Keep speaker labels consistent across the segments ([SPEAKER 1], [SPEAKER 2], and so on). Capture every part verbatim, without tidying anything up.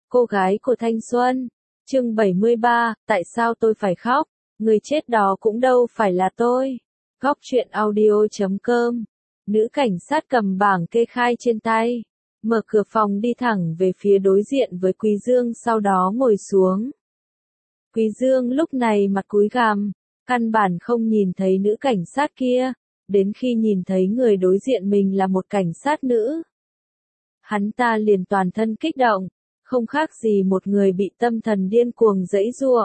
[SPEAKER 1] Cô gái của thanh xuân. Chương bảy mươi ba, tại sao tôi phải khóc? Người chết đó cũng đâu phải là tôi. Góc truyện audio chấm com. Nữ cảnh sát cầm bảng kê khai trên tay, mở cửa phòng đi thẳng về phía đối diện với Quý Dương, sau đó ngồi xuống. Quý Dương lúc này mặt cúi gằm, căn bản không nhìn thấy nữ cảnh sát kia, đến khi nhìn thấy người đối diện mình là một cảnh sát nữ, hắn ta liền toàn thân kích động, không khác gì một người bị tâm thần điên cuồng giãy giụa.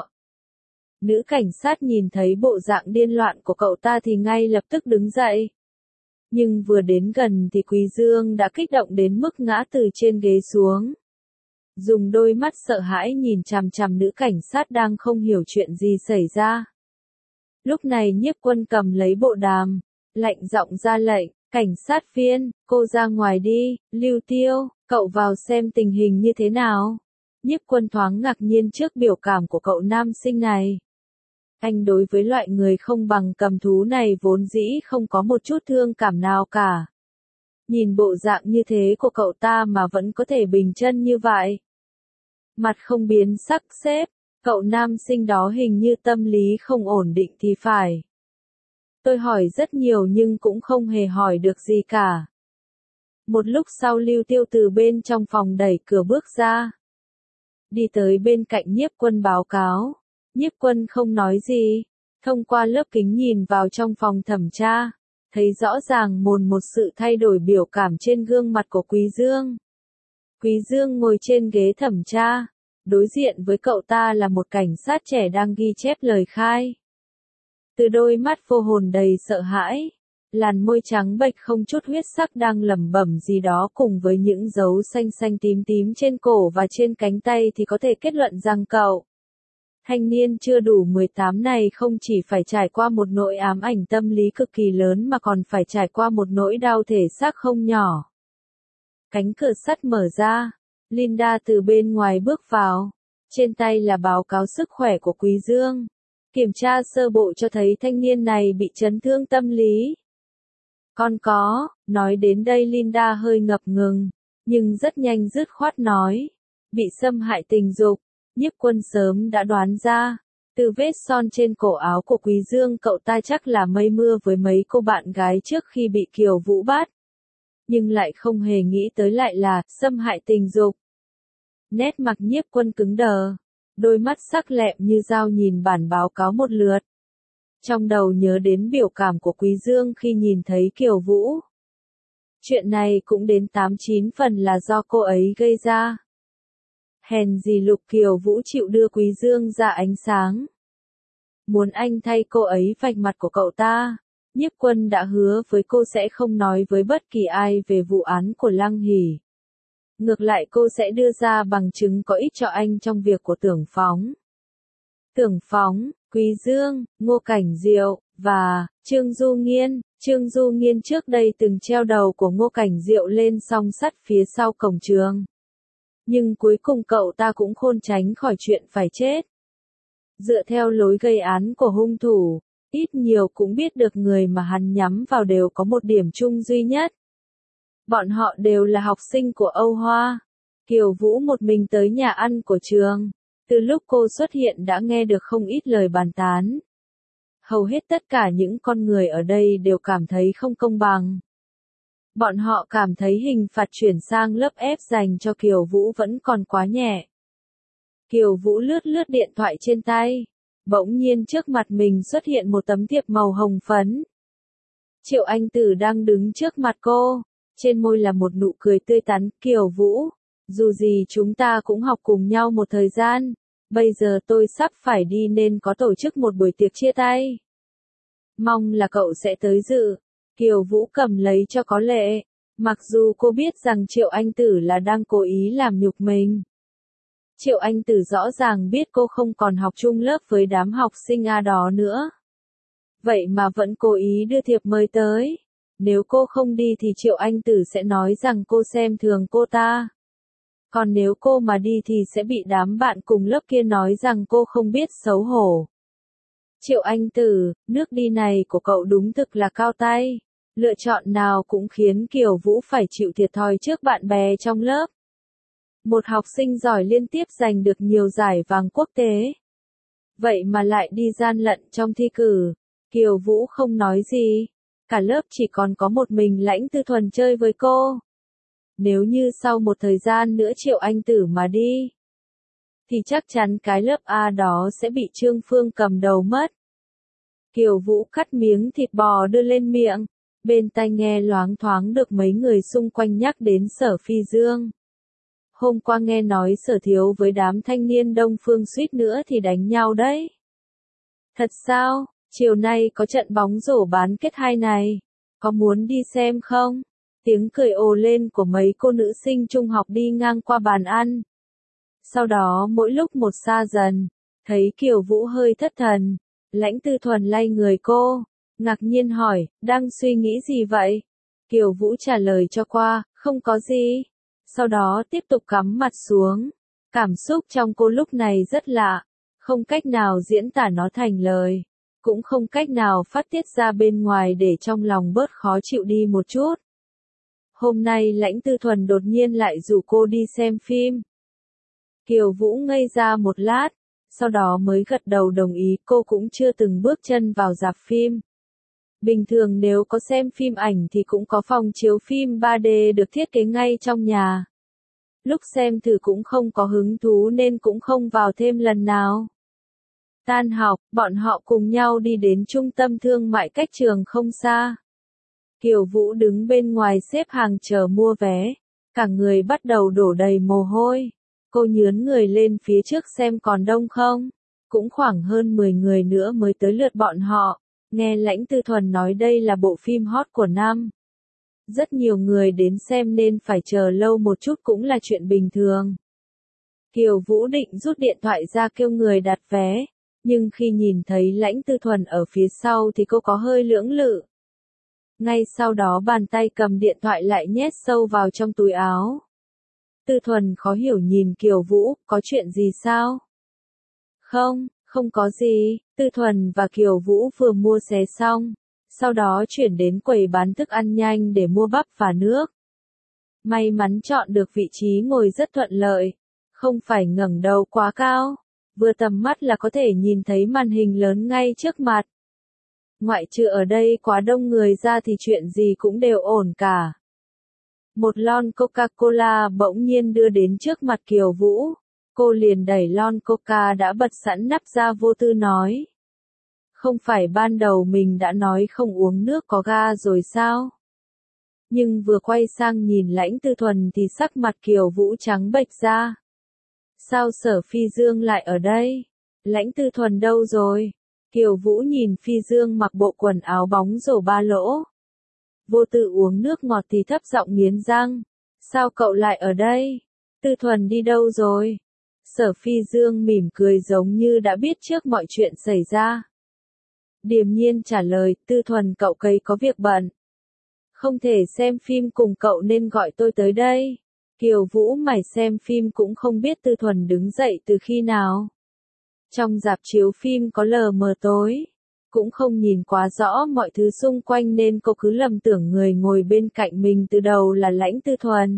[SPEAKER 1] Nữ cảnh sát nhìn thấy bộ dạng điên loạn của cậu ta thì ngay lập tức đứng dậy. Nhưng vừa đến gần thì Quý Dương đã kích động đến mức ngã từ trên ghế xuống. Dùng đôi mắt sợ hãi nhìn chằm chằm nữ cảnh sát đang không hiểu chuyện gì xảy ra. Lúc này Nhiếp Quân cầm lấy bộ đàm, lạnh giọng ra lệnh, cảnh sát viên, cô ra ngoài đi, Lưu Tiêu, cậu vào xem tình hình như thế nào. Nhiếp Quân thoáng ngạc nhiên trước biểu cảm của cậu nam sinh này. Anh đối với loại người không bằng cầm thú này vốn dĩ không có một chút thương cảm nào cả. Nhìn bộ dạng như thế của cậu ta mà vẫn có thể bình chân như vậy. Mặt không biến sắc xếp, cậu nam sinh đó hình như tâm lý không ổn định thì phải. Tôi hỏi rất nhiều nhưng cũng không hề hỏi được gì cả. Một lúc sau Lưu Tiêu từ bên trong phòng đẩy cửa bước ra. Đi tới bên cạnh Nhiếp Quân báo cáo. Nhiếp Quân không nói gì, thông qua lớp kính nhìn vào trong phòng thẩm tra, thấy rõ ràng mồn một sự thay đổi biểu cảm trên gương mặt của Quý Dương. Quý Dương ngồi trên ghế thẩm tra, đối diện với cậu ta là một cảnh sát trẻ đang ghi chép lời khai. Từ đôi mắt vô hồn đầy sợ hãi, làn môi trắng bệch không chút huyết sắc đang lẩm bẩm gì đó cùng với những dấu xanh xanh tím tím trên cổ và trên cánh tay thì có thể kết luận rằng cậu thanh niên chưa đủ mười tám này không chỉ phải trải qua một nỗi ám ảnh tâm lý cực kỳ lớn mà còn phải trải qua một nỗi đau thể xác không nhỏ. Cánh cửa sắt mở ra, Linda từ bên ngoài bước vào, trên tay là báo cáo sức khỏe của Quý Dương. Kiểm tra sơ bộ cho thấy thanh niên này bị chấn thương tâm lý. Còn có, nói đến đây Linda hơi ngập ngừng, nhưng rất nhanh dứt khoát nói, bị xâm hại tình dục. Nhiếp Quân sớm đã đoán ra, từ vết son trên cổ áo của Quý Dương cậu ta chắc là mây mưa với mấy cô bạn gái trước khi bị Kiều Vũ bắt. Nhưng lại không hề nghĩ tới lại là xâm hại tình dục. Nét mặt Nhiếp Quân cứng đờ, đôi mắt sắc lẹm như dao nhìn bản báo cáo một lượt. Trong đầu nhớ đến biểu cảm của Quý Dương khi nhìn thấy Kiều Vũ. Chuyện này cũng đến tám chín phần là do cô ấy gây ra. Hèn gì Lục Kiều Vũ chịu đưa Quý Dương ra ánh sáng. Muốn anh thay cô ấy vạch mặt của cậu ta. Nhiếp Quân đã hứa với cô sẽ không nói với bất kỳ ai về vụ án của Lăng Hỷ. Ngược lại cô sẽ đưa ra bằng chứng có ích cho anh trong việc của Tưởng Phóng. Tưởng Phóng, Quý Dương, Ngô Cảnh Diệu, và Trương Du Nghiên. Trương Du Nghiên trước đây từng treo đầu của Ngô Cảnh Diệu lên song sắt phía sau cổng trường. Nhưng cuối cùng cậu ta cũng khôn tránh khỏi chuyện phải chết. Dựa theo lối gây án của hung thủ, ít nhiều cũng biết được người mà hắn nhắm vào đều có một điểm chung duy nhất. Bọn họ đều là học sinh của Âu Hoa. Kiều Vũ một mình tới nhà ăn của trường. Từ lúc cô xuất hiện đã nghe được không ít lời bàn tán. Hầu hết tất cả những con người ở đây đều cảm thấy không công bằng. Bọn họ cảm thấy hình phạt chuyển sang lớp ép dành cho Kiều Vũ vẫn còn quá nhẹ. Kiều Vũ lướt lướt điện thoại trên tay. Bỗng nhiên trước mặt mình xuất hiện một tấm thiệp màu hồng phấn. Triệu Anh Tử đang đứng trước mặt cô. Trên môi là một nụ cười tươi tắn. Kiều Vũ, dù gì chúng ta cũng học cùng nhau một thời gian. Bây giờ tôi sắp phải đi nên có tổ chức một buổi tiệc chia tay. Mong là cậu sẽ tới dự. Kiều Vũ cầm lấy cho có lệ. Mặc dù cô biết rằng Triệu Anh Tử là đang cố ý làm nhục mình. Triệu Anh Tử rõ ràng biết cô không còn học chung lớp với đám học sinh A đó nữa. Vậy mà vẫn cố ý đưa thiệp mời tới. Nếu cô không đi thì Triệu Anh Tử sẽ nói rằng cô xem thường cô ta. Còn nếu cô mà đi thì sẽ bị đám bạn cùng lớp kia nói rằng cô không biết xấu hổ. Triệu Anh Tử, nước đi này của cậu đúng thực là cao tay. Lựa chọn nào cũng khiến Kiều Vũ phải chịu thiệt thòi trước bạn bè trong lớp. Một học sinh giỏi liên tiếp giành được nhiều giải vàng quốc tế. Vậy mà lại đi gian lận trong thi cử. Kiều Vũ không nói gì. Cả lớp chỉ còn có một mình Lãnh Tư Thuần chơi với cô. Nếu như sau một thời gian nữa Triệu Anh Tử mà đi, thì chắc chắn cái lớp A đó sẽ bị Trương Phương cầm đầu mất. Kiều Vũ cắt miếng thịt bò đưa lên miệng, bên tai nghe loáng thoáng được mấy người xung quanh nhắc đến Sở Phi Dương. Hôm qua nghe nói Sở Thiếu với đám thanh niên Đông Phương suýt nữa thì đánh nhau đấy. Thật sao, chiều nay có trận bóng rổ bán kết hai này, có muốn đi xem không? Tiếng cười ồ lên của mấy cô nữ sinh trung học đi ngang qua bàn ăn. Sau đó mỗi lúc một xa dần, thấy Kiều Vũ hơi thất thần, Lãnh Tư Thuần lay người cô, ngạc nhiên hỏi, đang suy nghĩ gì vậy? Kiều Vũ trả lời cho qua, không có gì. Sau đó tiếp tục cắm mặt xuống. Cảm xúc trong cô lúc này rất lạ, không cách nào diễn tả nó thành lời, cũng không cách nào phát tiết ra bên ngoài để trong lòng bớt khó chịu đi một chút. Hôm nay Lãnh Tư Thuần đột nhiên lại rủ cô đi xem phim. Kiều Vũ ngây ra một lát, sau đó mới gật đầu đồng ý. Cô cũng chưa từng bước chân vào rạp phim. Bình thường nếu có xem phim ảnh thì cũng có phòng chiếu phim ba D được thiết kế ngay trong nhà. Lúc xem thử cũng không có hứng thú nên cũng không vào thêm lần nào. Tan học, bọn họ cùng nhau đi đến trung tâm thương mại cách trường không xa. Kiều Vũ đứng bên ngoài xếp hàng chờ mua vé, cả người bắt đầu đổ đầy mồ hôi. Cô nhướn người lên phía trước xem còn đông không. Cũng khoảng hơn mười người nữa mới tới lượt bọn họ. Nghe Lãnh Tư Thuần nói đây là bộ phim hot của năm. Rất nhiều người đến xem nên phải chờ lâu một chút cũng là chuyện bình thường. Kiều Vũ định rút điện thoại ra kêu người đặt vé, nhưng khi nhìn thấy Lãnh Tư Thuần ở phía sau thì cô có hơi lưỡng lự. Ngay sau đó bàn tay cầm điện thoại lại nhét sâu vào trong túi áo. Tư Thuần khó hiểu nhìn Kiều Vũ, có chuyện gì sao? Không, không có gì. Tư Thuần và Kiều Vũ vừa mua xé xong, sau đó chuyển đến quầy bán thức ăn nhanh để mua bắp và nước. May mắn chọn được vị trí ngồi rất thuận lợi, không phải ngẩng đầu quá cao, vừa tầm mắt là có thể nhìn thấy màn hình lớn ngay trước mặt. Ngoại trừ ở đây quá đông người ra thì chuyện gì cũng đều ổn cả. Một lon Coca-Cola bỗng nhiên đưa đến trước mặt Kiều Vũ. Cô liền đẩy lon Coca đã bật sẵn nắp ra vô tư nói. Không phải ban đầu mình đã nói không uống nước có ga rồi sao? Nhưng vừa quay sang nhìn Lãnh Tư Thuần thì sắc mặt Kiều Vũ trắng bệch ra. Sao Sở Phi Dương lại ở đây? Lãnh Tư Thuần đâu rồi? Kiều Vũ nhìn Phi Dương mặc bộ quần áo bóng rổ ba lỗ. Vô tư uống nước ngọt thì thấp giọng nghiến răng. Sao cậu lại ở đây? Tư Thuần đi đâu rồi? Sở Phi Dương mỉm cười giống như đã biết trước mọi chuyện xảy ra. Điềm nhiên trả lời, Tư Thuần cậu cây có việc bận. Không thể xem phim cùng cậu nên gọi tôi tới đây. Kiều Vũ mải xem phim cũng không biết Tư Thuần đứng dậy từ khi nào. Trong rạp chiếu phim có lờ mờ tối, cũng không nhìn quá rõ mọi thứ xung quanh nên cô cứ lầm tưởng người ngồi bên cạnh mình từ đầu là Lãnh Tư Thuần.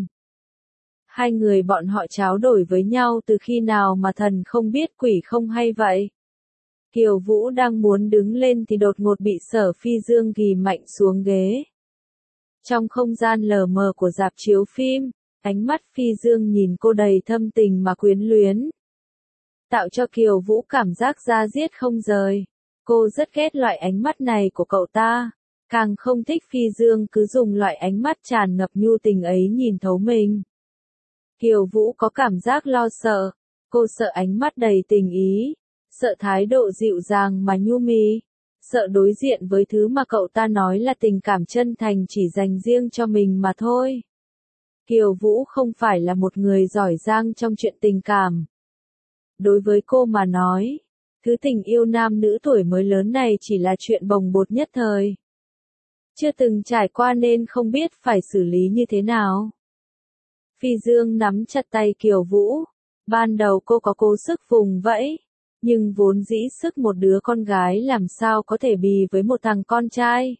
[SPEAKER 1] Hai người bọn họ tráo đổi với nhau từ khi nào mà thần không biết quỷ không hay vậy. Kiều Vũ đang muốn đứng lên thì đột ngột bị Sở Phi Dương ghì mạnh xuống ghế. Trong không gian lờ mờ của rạp chiếu phim, ánh mắt Phi Dương nhìn cô đầy thâm tình mà quyến luyến. Tạo cho Kiều Vũ cảm giác da diết không rời. Cô rất ghét loại ánh mắt này của cậu ta. Càng không thích Phi Dương cứ dùng loại ánh mắt tràn ngập nhu tình ấy nhìn thấu mình. Kiều Vũ có cảm giác lo sợ. Cô sợ ánh mắt đầy tình ý. Sợ thái độ dịu dàng mà nhu mì. Sợ đối diện với thứ mà cậu ta nói là tình cảm chân thành chỉ dành riêng cho mình mà thôi. Kiều Vũ không phải là một người giỏi giang trong chuyện tình cảm. Đối với cô mà nói, thứ tình yêu nam nữ tuổi mới lớn này chỉ là chuyện bồng bột nhất thời. Chưa từng trải qua nên không biết phải xử lý như thế nào. Phi Dương nắm chặt tay Kiều Vũ. Ban đầu cô có cố sức vùng vẫy. Nhưng vốn dĩ sức một đứa con gái làm sao có thể bì với một thằng con trai.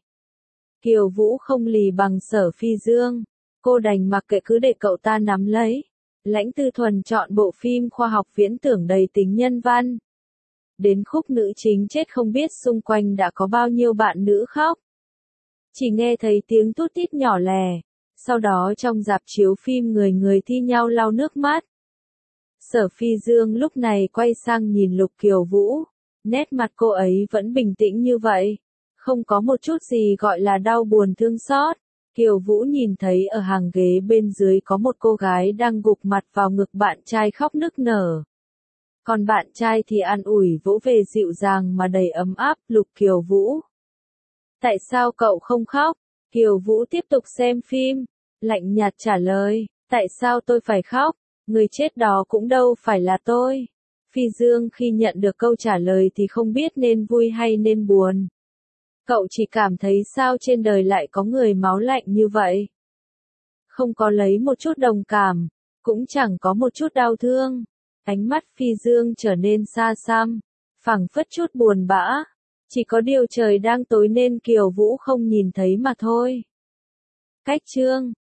[SPEAKER 1] Kiều Vũ không lì bằng Sở Phi Dương. Cô đành mặc kệ cứ để cậu ta nắm lấy. Lãnh Tư Thuần chọn bộ phim khoa học viễn tưởng đầy tính nhân văn. Đến khúc nữ chính chết không biết xung quanh đã có bao nhiêu bạn nữ khóc. Chỉ nghe thấy tiếng tút tít nhỏ lè. Sau đó trong rạp chiếu phim người người thi nhau lau nước mắt. Sở Phi Dương lúc này quay sang nhìn Lục Kiều Vũ. Nét mặt cô ấy vẫn bình tĩnh như vậy. Không có một chút gì gọi là đau buồn thương xót. Kiều Vũ nhìn thấy ở hàng ghế bên dưới có một cô gái đang gục mặt vào ngực bạn trai khóc nức nở. Còn bạn trai thì an ủi vỗ về dịu dàng mà đầy ấm áp. Lục Kiều Vũ, tại sao cậu không khóc? Kiều Vũ tiếp tục xem phim, lạnh nhạt trả lời, tại sao tôi phải khóc? Người chết đó cũng đâu phải là tôi. Phi Dương khi nhận được câu trả lời thì không biết nên vui hay nên buồn. Cậu chỉ cảm thấy sao trên đời lại có người máu lạnh như vậy. Không có lấy một chút đồng cảm, cũng chẳng có một chút đau thương. Ánh mắt Phi Dương trở nên xa xăm, phảng phất chút buồn bã. Chỉ có điều trời đang tối nên Kiều Vũ không nhìn thấy mà thôi. Cách chương